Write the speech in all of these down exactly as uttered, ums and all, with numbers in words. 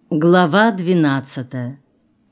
Глава двенадцатая.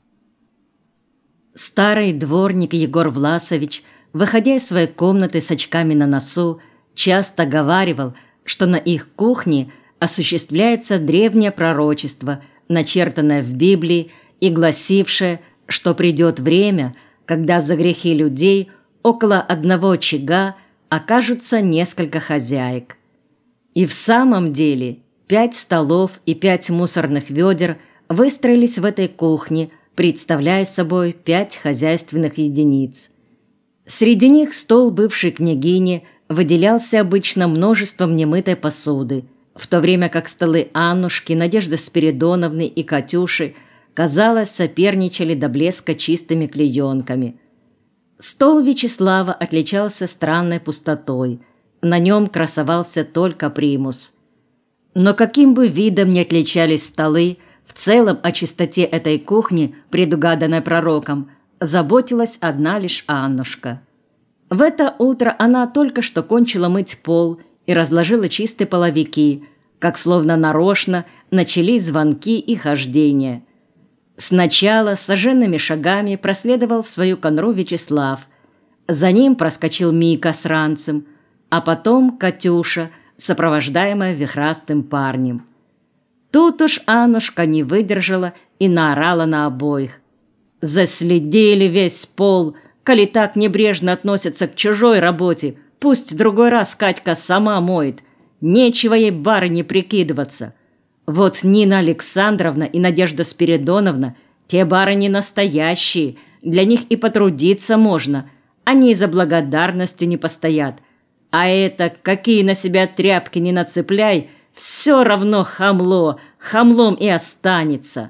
Старый дворник Егор Власович, выходя из своей комнаты с очками на носу, часто говаривал, что на их кухне осуществляется древнее пророчество, начертанное в Библии и гласившее, что придет время, когда за грехи людей около одного очага окажутся несколько хозяек. И в самом деле пять столов и пять мусорных ведер выстроились в этой кухне, представляя собой пять хозяйственных единиц. Среди них стол бывшей княгини выделялся обычно множеством немытой посуды, в то время как столы Аннушки, Надежды Спиридоновны и Катюши, казалось, соперничали до блеска чистыми клеенками. Стол Вячеслава отличался странной пустотой. На нем красовался только примус. Но каким бы видом ни отличались столы, в целом о чистоте этой кухни, предугаданной пророком, заботилась одна лишь Аннушка. В это утро она только что кончила мыть пол и разложила чистые половики, как словно нарочно начались звонки и хождения. Сначала соженными шагами проследовал в свою конуру Вячеслав, за ним проскочил Мика с ранцем, а потом Катюша, сопровождаемая вихрастым парнем. Тут уж Аннушка не выдержала и наорала на обоих. «Заследили весь пол, коли так небрежно относятся к чужой работе, пусть в другой раз Катька сама моет, нечего ей барыне прикидываться. Вот Нина Александровна и Надежда Спиридоновна, те барыни настоящие, для них и потрудиться можно, они за благодарностью не постоят. А это, какие на себя тряпки не нацепляй, все равно хамло, хамлом и останется».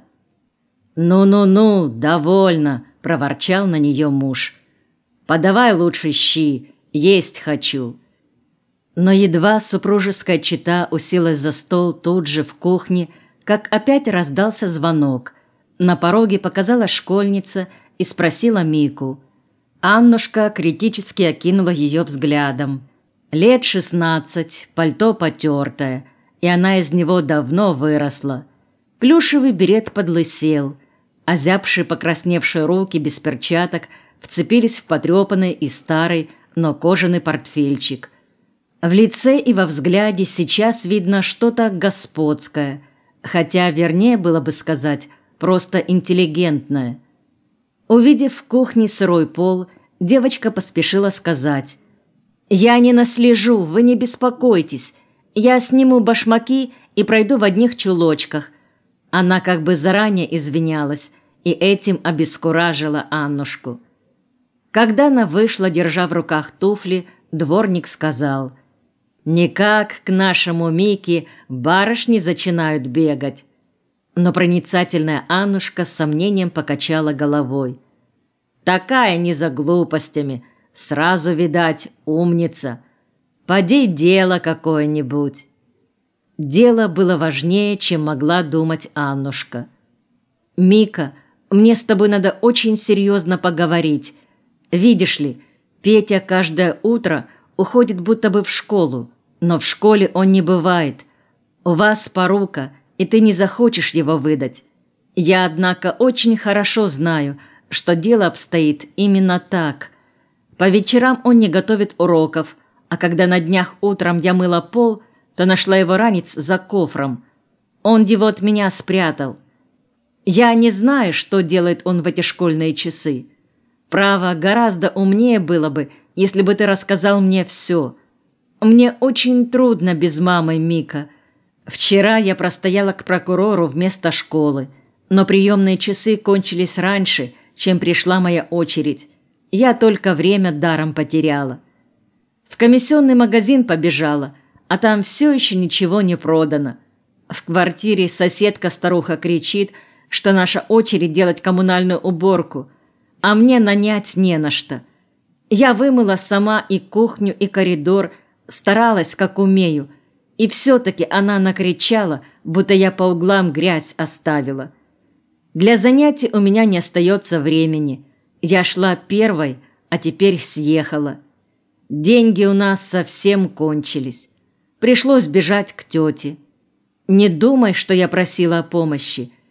«Ну-ну-ну, довольно», — проворчал на нее муж. «Подавай лучше щи, есть хочу». Но едва супружеская чета уселась за стол тут же в кухне, как опять раздался звонок. На пороге показалась школьница и спросила Мику. Аннушка критически окинула ее взглядом. Лет шестнадцать, пальто потертое, и она из него давно выросла. Плюшевый берет подлысел, озябшие покрасневшие руки без перчаток вцепились в потрепанный и старый, но кожаный портфельчик. В лице и во взгляде сейчас видно что-то господское, хотя вернее было бы сказать просто интеллигентное. Увидев в кухне сырой пол, девочка поспешила сказать: «Я не наслежу, вы не беспокойтесь. Я сниму башмаки и пройду в одних чулочках». Она как бы заранее извинялась и этим обескуражила Аннушку. Когда она вышла, держа в руках туфли, дворник сказал: «Никак к нашему Мике барышни начинают бегать». Но проницательная Аннушка с сомнением покачала головой. «Такая не за глупостями, сразу, видать, умница. Поди дело какое-нибудь». Дело было важнее, чем могла думать Аннушка. «Мика, мне с тобой надо очень серьезно поговорить. Видишь ли, Петя каждое утро уходит будто бы в школу, но в школе он не бывает. У вас порука, и ты не захочешь его выдать. Я, однако, очень хорошо знаю, что дело обстоит именно так. По вечерам он не готовит уроков, а когда на днях утром я мыла пол, то нашла его ранец за кофром. Он его от меня спрятал. Я не знаю, что делает он в эти школьные часы. Право, гораздо умнее было бы, если бы ты рассказал мне все. Мне очень трудно без мамы, Мика. Вчера я простояла к прокурору вместо школы, но приемные часы кончились раньше, чем пришла моя очередь. Я только время даром потеряла. В комиссионный магазин побежала, а там все еще ничего не продано. В квартире соседка-старуха кричит, что наша очередь делать коммунальную уборку, а мне нанять не на что. Я вымыла сама и кухню, и коридор, старалась, как умею, и все-таки она накричала, будто я по углам грязь оставила. Для занятий у меня не остается времени. Я шла первой, а теперь съехала. Деньги у нас совсем кончились. Пришлось бежать к тете. Не думай, что я просила о помощи.